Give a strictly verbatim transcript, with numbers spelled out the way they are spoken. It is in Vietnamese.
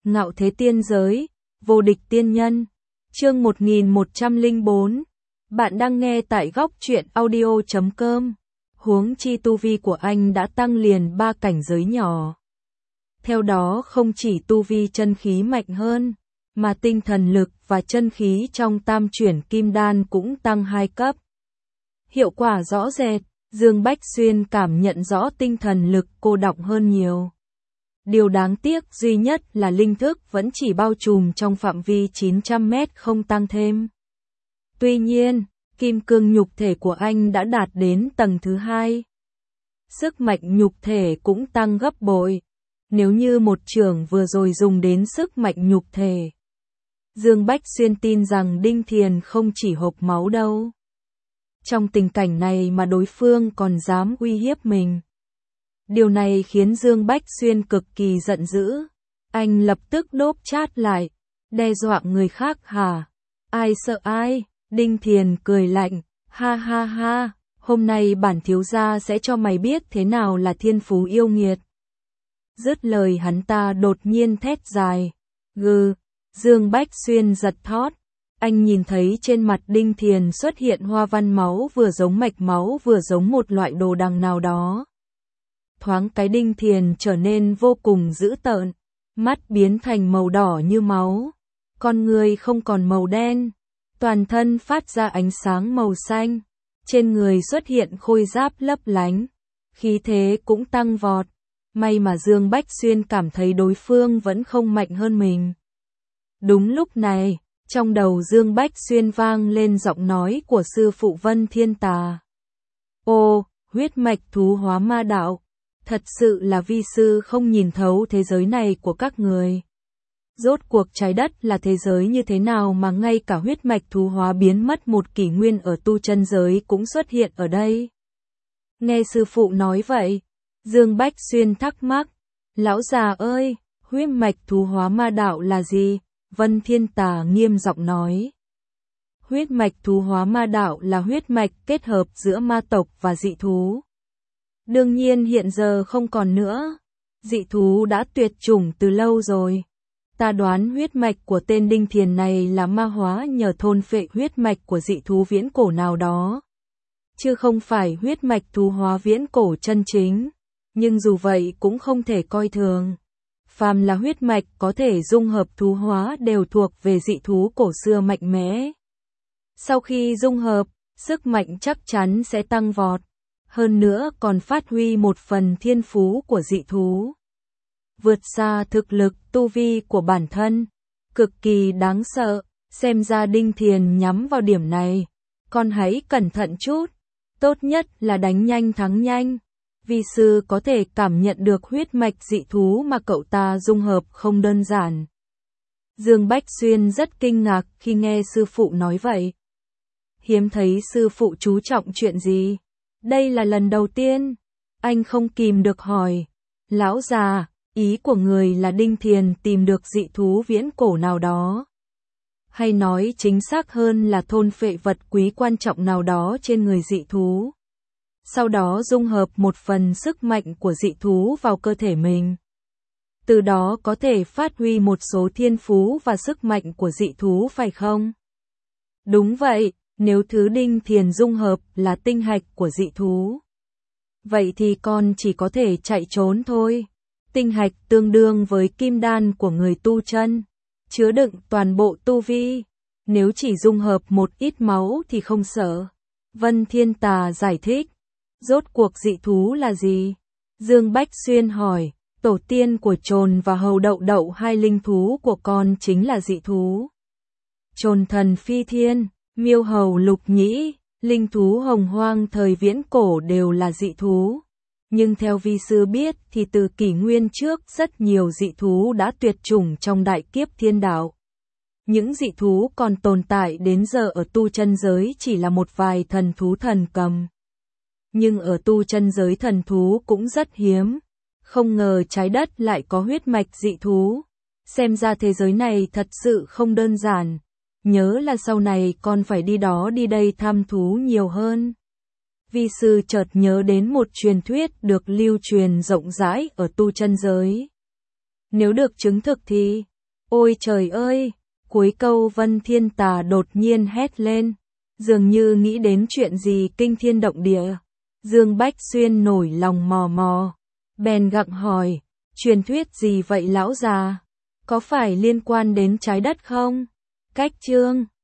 Ngạo thế tiên giới, vô địch tiên nhân. Chương một nghìn một trăm lẻ bốn. Bạn đang nghe tại góc truyện audio chấm com. Huống chi tu vi của anh đã tăng liền ba cảnh giới nhỏ. Theo đó không chỉ tu vi chân khí mạnh hơn, mà tinh thần lực và chân khí trong tam chuyển kim đan cũng tăng hai cấp. Hiệu quả rõ rệt, Dương Bách Xuyên cảm nhận rõ tinh thần lực cô đọng hơn nhiều. Điều đáng tiếc duy nhất là linh thức vẫn chỉ bao trùm trong phạm vi chín trăm mét không tăng thêm. Tuy nhiên, kim cương nhục thể của anh đã đạt đến tầng thứ hai. Sức mạnh nhục thể cũng tăng gấp bội. Nếu như một chưởng vừa rồi dùng đến sức mạnh nhục thể, Dương Bách Xuyên tin rằng Đinh Thiền không chỉ hộc máu đâu. Trong tình cảnh này mà đối phương còn dám uy hiếp mình. Điều này khiến Dương Bách Xuyên cực kỳ giận dữ. Anh lập tức đốp chát lại. Đe dọa người khác hả? Ai sợ ai? Đinh Thiền cười lạnh. Ha ha ha, hôm nay bản thiếu gia sẽ cho mày biết thế nào là thiên phú yêu nghiệt. Dứt lời hắn ta đột nhiên thét dài. Gừ, Dương Bách Xuyên giật thót. Anh nhìn thấy trên mặt Đinh Thiền xuất hiện hoa văn máu vừa giống mạch máu vừa giống một loại đồ đằng nào đó. Thoáng cái Đinh Thiền trở nên vô cùng dữ tợn, mắt biến thành màu đỏ như máu, con người không còn màu đen, toàn thân phát ra ánh sáng màu xanh, trên người xuất hiện khôi giáp lấp lánh, khí thế cũng tăng vọt. May mà Dương Bách Xuyên cảm thấy đối phương vẫn không mạnh hơn mình. Đúng lúc này, trong đầu Dương Bách Xuyên vang lên giọng nói của sư phụ Vân Thiên Tà. Ô, huyết mạch thú hóa ma đạo. Thật sự là vi sư không nhìn thấu thế giới này của các người. Rốt cuộc trái đất là thế giới như thế nào mà ngay cả huyết mạch thú hóa biến mất một kỷ nguyên ở tu chân giới cũng xuất hiện ở đây. Nghe sư phụ nói vậy, Dương Bách Xuyên thắc mắc. Lão già ơi, huyết mạch thú hóa ma đạo là gì? Vân Thiên Tà nghiêm giọng nói. Huyết mạch thú hóa ma đạo là huyết mạch kết hợp giữa ma tộc và dị thú. Đương nhiên hiện giờ không còn nữa. Dị thú đã tuyệt chủng từ lâu rồi. Ta đoán huyết mạch của tên Đinh Thiền này là ma hóa nhờ thôn phệ huyết mạch của dị thú viễn cổ nào đó. Chứ không phải huyết mạch thú hóa viễn cổ chân chính. Nhưng dù vậy cũng không thể coi thường. Phàm là huyết mạch có thể dung hợp thú hóa đều thuộc về dị thú cổ xưa mạnh mẽ. Sau khi dung hợp, sức mạnh chắc chắn sẽ tăng vọt. Hơn nữa còn phát huy một phần thiên phú của dị thú. Vượt xa thực lực tu vi của bản thân. Cực kỳ đáng sợ, xem ra Đinh Thiền nhắm vào điểm này. Con hãy cẩn thận chút, tốt nhất là đánh nhanh thắng nhanh. Vi sư có thể cảm nhận được huyết mạch dị thú mà cậu ta dung hợp không đơn giản. Dương Bách Xuyên rất kinh ngạc khi nghe sư phụ nói vậy. Hiếm thấy sư phụ chú trọng chuyện gì? Đây là lần đầu tiên. Anh không kìm được hỏi. Lão già, ý của người là Đinh Thiền tìm được dị thú viễn cổ nào đó. Hay nói chính xác hơn là thôn phệ vật quý quan trọng nào đó trên người dị thú. Sau đó dung hợp một phần sức mạnh của dị thú vào cơ thể mình. Từ đó có thể phát huy một số thiên phú và sức mạnh của dị thú phải không? Đúng vậy, nếu thứ Đinh Thiền dung hợp là tinh hạch của dị thú. Vậy thì con chỉ có thể chạy trốn thôi. Tinh hạch tương đương với kim đan của người tu chân, chứa đựng toàn bộ tu vi. Nếu chỉ dung hợp một ít máu thì không sợ. Vân Thiên Tà giải thích. Rốt cuộc dị thú là gì? Dương Bách Xuyên hỏi. Tổ tiên của Trồn và Hầu Đậu Đậu hai linh thú của con chính là dị thú. Trồn thần phi thiên, miêu hầu lục nhĩ, linh thú hồng hoang thời viễn cổ đều là dị thú. Nhưng theo vi sư biết thì từ kỷ nguyên trước rất nhiều dị thú đã tuyệt chủng trong đại kiếp thiên đạo. Những dị thú còn tồn tại đến giờ ở tu chân giới chỉ là một vài thần thú thần cầm. Nhưng ở tu chân giới thần thú cũng rất hiếm. Không ngờ trái đất lại có huyết mạch dị thú. Xem ra thế giới này thật sự không đơn giản. Nhớ là sau này con phải đi đó đi đây thăm thú nhiều hơn. Vi sư chợt nhớ đến một truyền thuyết được lưu truyền rộng rãi ở tu chân giới. Nếu được chứng thực thì, Ôi trời ơi! Cuối câu Vân Thiên Tà đột nhiên hét lên, dường như nghĩ đến chuyện gì kinh thiên động địa. Dương Bách Xuyên nổi lòng mò mò, bèn gặng hỏi, truyền thuyết gì vậy lão già? Có phải liên quan đến trái đất không? Cách chương